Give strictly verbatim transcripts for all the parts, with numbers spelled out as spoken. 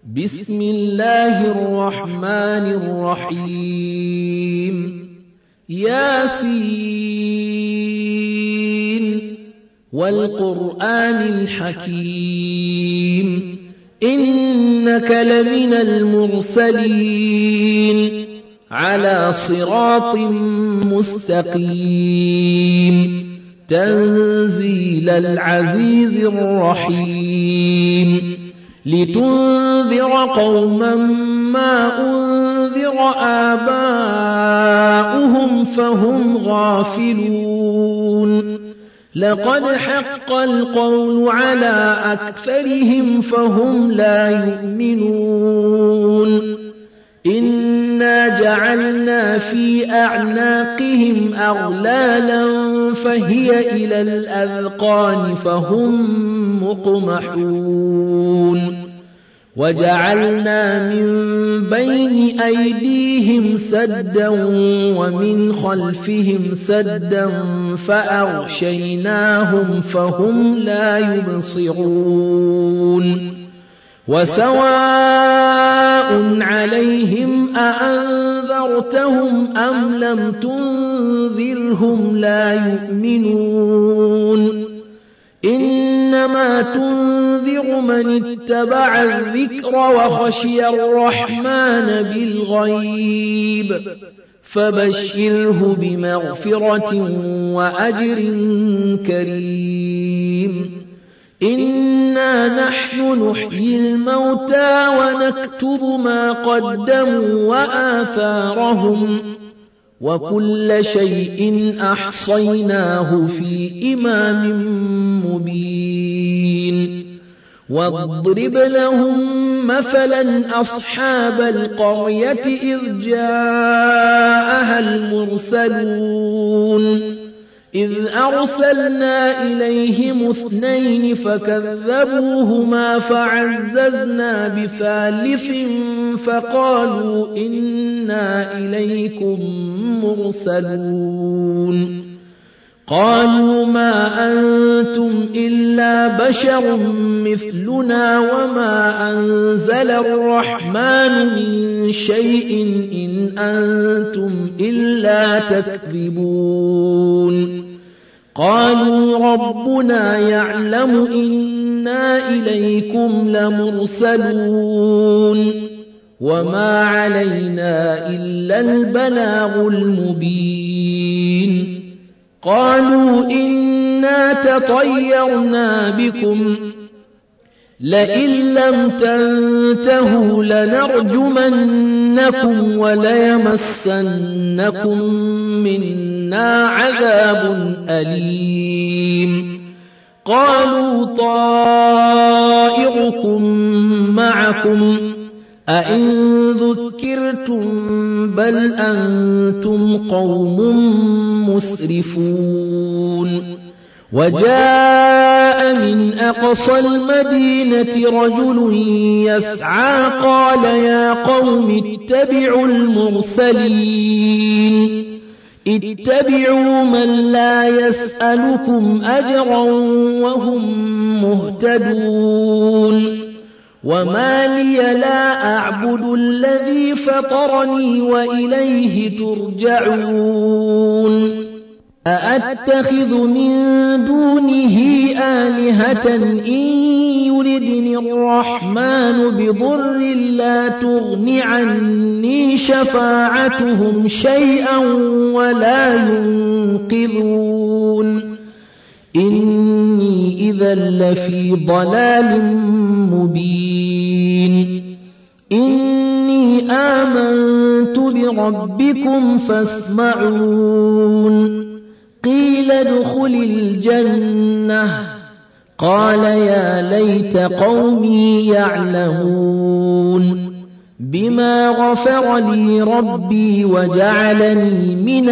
بسم الله الرحمن الرحيم ياسين والقرآن الحكيم إنك لمن المرسلين على صراط مستقيم تنزيل العزيز الرحيم لتنذر قوما ما أنذر آباؤهم فهم غافلون لقد حق القول على أكثرهم فهم لا يؤمنون إنا جعلنا في أعناقهم أغلالا فهي إلى الأذقان فهم مقمحون وجعلنا من بين أيديهم سدا ومن خلفهم سدا فأغشيناهم فهم لا يبصرون وسواء عليهم أأنذرتهم أم لم تنذرهم لا يؤمنون إنما تنذر من اتبع الذكر وخشي الرحمن بالغيب فبشره بمغفرة وأجر كريم إنا نحن نحيي الموتى ونكتب ما قدموا وآثارهم وكل شيء أحصيناه في إمام مبين واضرب لهم مثلا أصحاب القرية إذ جاءها المرسلون إذ أرسلنا إليهم اثنين فكذبوهما فعززنا بثالث فقالوا إنا إليكم مرسلون قالوا ما أنتم إلا بشر مثلنا وما أنزل الرحمن من شيء إن أنتم إلا تكذبون قالوا ربنا يعلم إنا إليكم لمرسلون وما علينا إلا البلاغ المبين قالوا إنا تطيرنا بكم لئن لم تنتهوا لنرجمنكم وليمسنكم منا عذاب أليم قالوا طائركم معكم أئن ذكرتم بل أنتم قوم مسرفون وجاء من أقصى المدينة رجل يسعى قال يا قوم اتبعوا المرسلين اتبعوا من لا يسألكم أجرا وهم مهتدون وما لي لا أعبد الذي فطرني وإليه ترجعون أأتخذ من دونه آلهة إن يردني الرحمن بضر لا تغن عني شفاعتهم شيئا ولا ينقذون إني إذا لفي ضلال مبين إني آمنت بربكم فاسمعون قيل ادخل الجنة قال يا ليت قومي يعلمون بما غفر لي ربي وجعلني من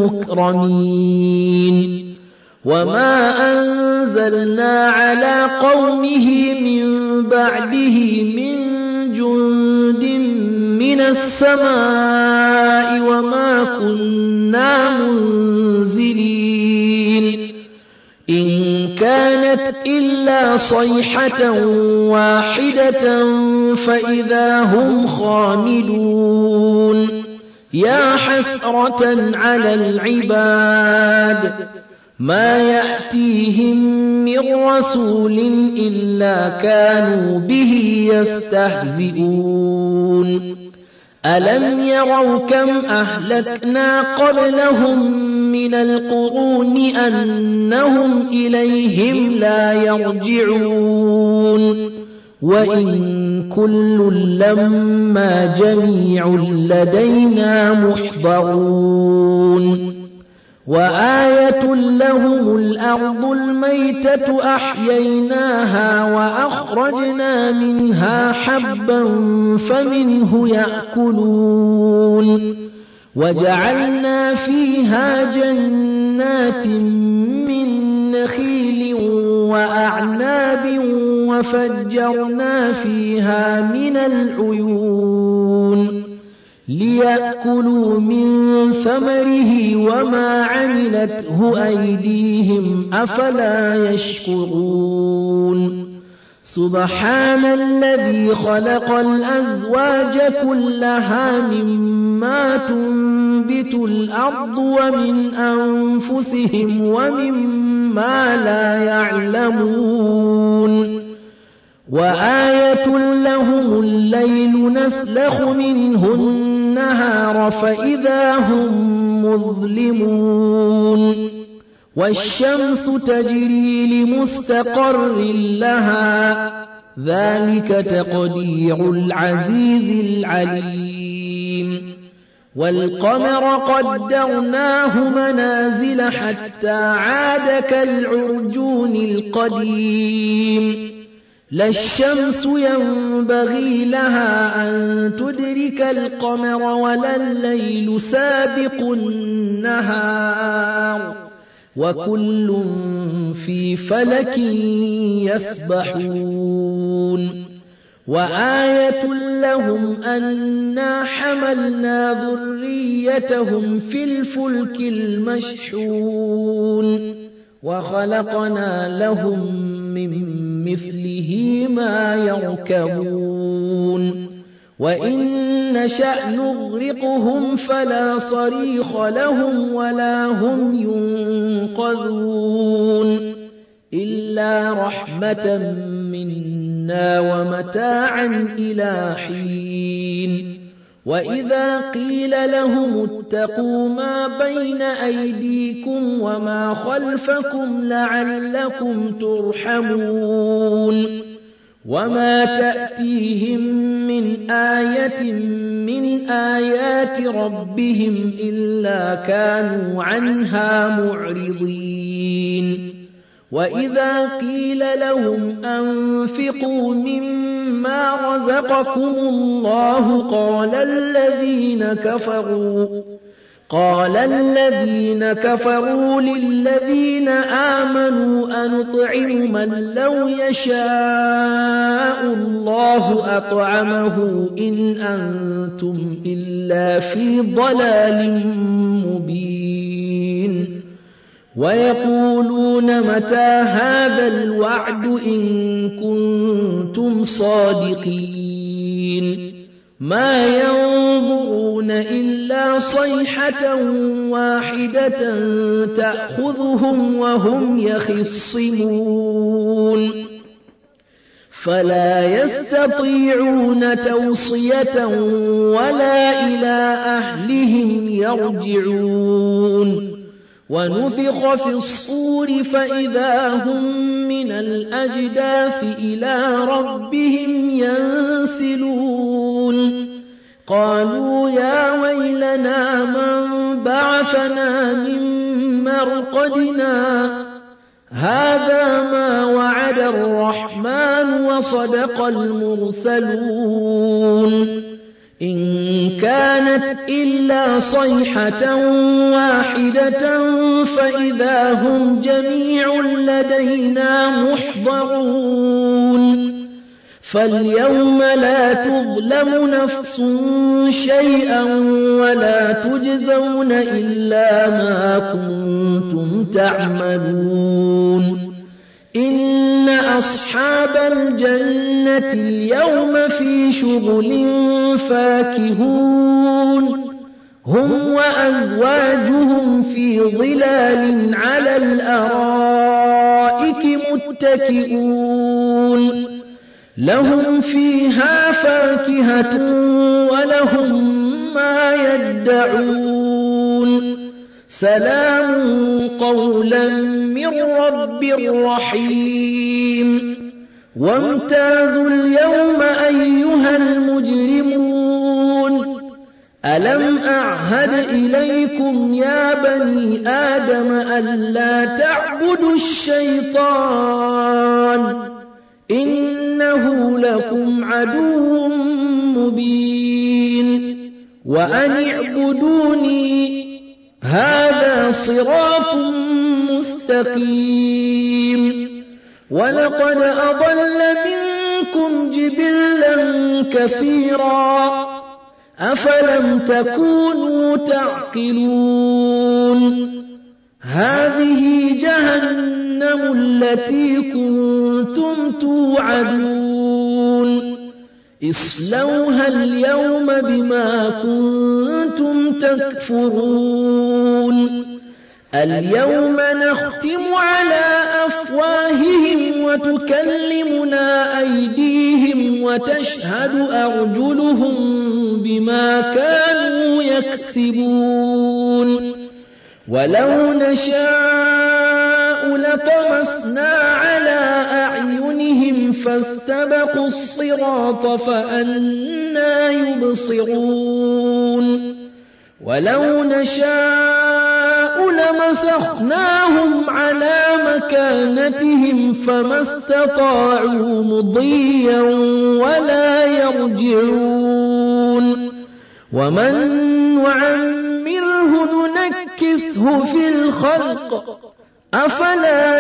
المكرمين وما أنزلنا على قومه من بعده من جند من السماء وما كنا منزلين إن كان كانت إلا صيحة واحدة فإذا هم خامدون يا حسرة على العباد ما يأتيهم من رسول إلا كانوا به يستهزئون ألم يروا كم أهلكنا قبلهم من القرون أنهم إليهم لا يرجعون وإن كل لما جميع لدينا محضرون وآية لهم الأرض الميتة أحييناها وأخرجنا منها حبا فمنه يأكلون وجعلنا فيها جنات من نخيل وأعناب وفجرنا فيها من العيون ليأكلوا من ثمره وما عملته أيديهم أفلا يشكرون سبحان الذي خلق الأزواج كلها مما تنبت الأرض ومن أنفسهم ومما لا يعلمون وآية لهم الليل نسلخ منه النهار فإذا هم مظلمون والشمس تجري لمستقر لها ذلك تقدير العزيز العليم والقمر قدرناه منازل حتى عاد كالعرجون القديم لا الشمس ينبغي لها أن تدرك القمر ولا الليل سابق النهار وكل في فلك يسبحون وآية لهم أنا حملنا ذريتهم في الفلك المشحون وخلقنا لهم من مثله ما يركبون وإن نشأ نغرقهم فلا صريخ لهم ولا هم ينقذون إلا رحمة منا ومتاعا إلى حين وإذا قيل لهم اتقوا ما بين أيديكم وما خلفكم لعلكم ترحمون وما تأتيهم من آية من آيات ربهم إلا كانوا عنها معرضين وإذا قيل لهم أنفقوا مما رزقكم الله قال الذين كفروا قال الذين كفروا للذين آمنوا أنطعم من لو يشاء الله أطعمه إن أنتم إلا في ضلال مبين ويقولون متى هذا الوعد إن كنتم صادقين ما ينظرون إلا صيحة واحدة تأخذهم وهم يخصمون فلا يستطيعون توصية ولا إلى أهلهم يرجعون ونفخ في الصور فإذا هم من الأجداث إلى ربهم ينسلون قالوا يا ويلنا من بعثنا من مرقدنا هذا ما وعد الرحمن وصدق المرسلون إن كانت إلا صيحة واحدة فإذا هم جميع لدينا محضرون فاليوم لا تظلم نفس شيئا ولا تجزون إلا ما كنتم تعملون إن أصحاب الجنة اليوم في شغل فاكهون هم وأزواجهم في ظلال على الأرائك متكئون لهم فيها فاكهة ولهم ما يدعون سلام قولا من رب رحيم وامتازوا اليوم أيها المجرمون ألم أعهد إليكم يا بني آدم ألا تعبدوا الشيطان إنه لكم عدو مبين وأن اعبدوني هذا صراط مستقيم ولقد أضل منكم جبلا كثيرا أفلم تكونوا تعقلون هذه جهنم التي كنتم توعدون اصلوها اليوم بما كنتم تكفرون اليوم نختم على أفواههم وتكلمنا أيديهم وتشهد أرجلهم بما كانوا يكسبون ولو نشاء لطمسنا على أعينهم فاستبقوا الصراط فأنى يبصرون ولو نشاء لمسخناهم على مكانتهم فما استطاعوا مضيا ولا يرجعون ومن نعمره ننكسه في الخلق أفلا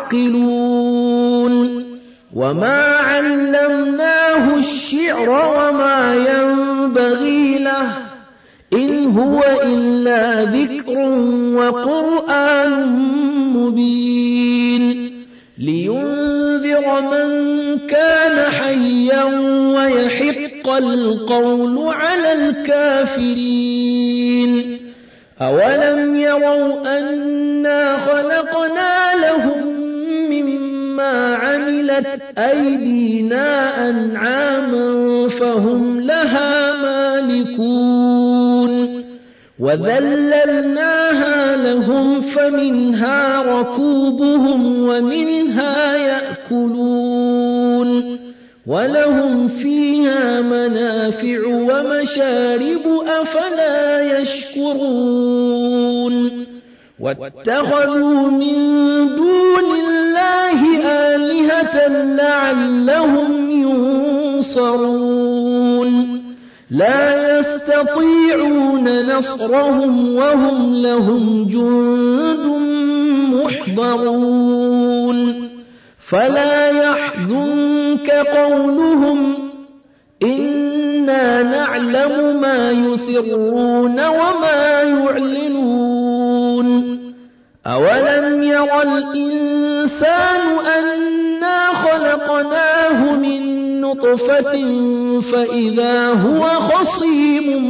يعقلون وما علمناه الشعر وما ينبغي له إن هو إلا ذكر وقرآن مبين لينذر من كان حيا ويحق القول على الكافرين أولم يروا أنا خلقنا لهم مما عملت أيدينا أنعاما فهم لها مالكون وذللناها لهم فمنها ركوبهم ومنها يأكلون ولهم فيها منافع ومشارب أفلا يشكرون واتخذوا من دون الله آلهة لعلهم ينصرون لا يستطيعون نصرهم وهم لهم جند محضرون فلا يحزنك قولهم إنا نعلم ما يسرون وما يعلنون أولم يرى الإنسان أنا خلقناه من نطفة فإذا هو خصيم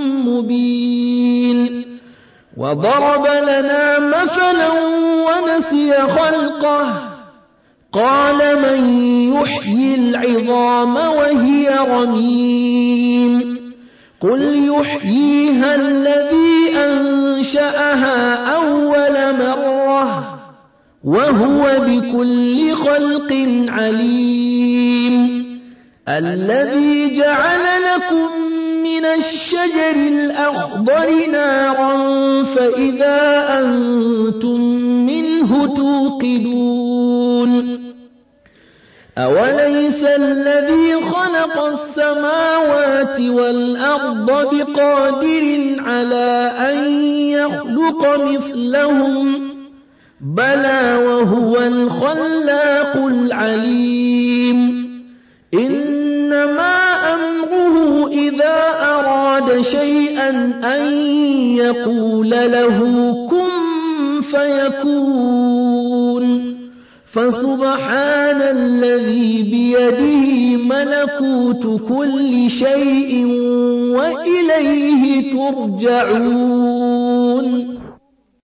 مبين وضرب لنا مثلا ونسي خلقه قال من يحيي العظام وهي رميم قل يحييها الذي أنشأها أول مرة وهو بكل خلق عليم الذي جعل لكم من الشجر الأخضر نارا فإذا أنتم منه توقدون أوليس الذي خلق السماوات والأرض بقادر على أن يخلق مثلهم بلى وهو الخلاق العليم إنما أمره إذا أراد شيئا أن يقول له كن فيكون فسبحان الذي بيده ملكوت كل شيء وإليه ترجعون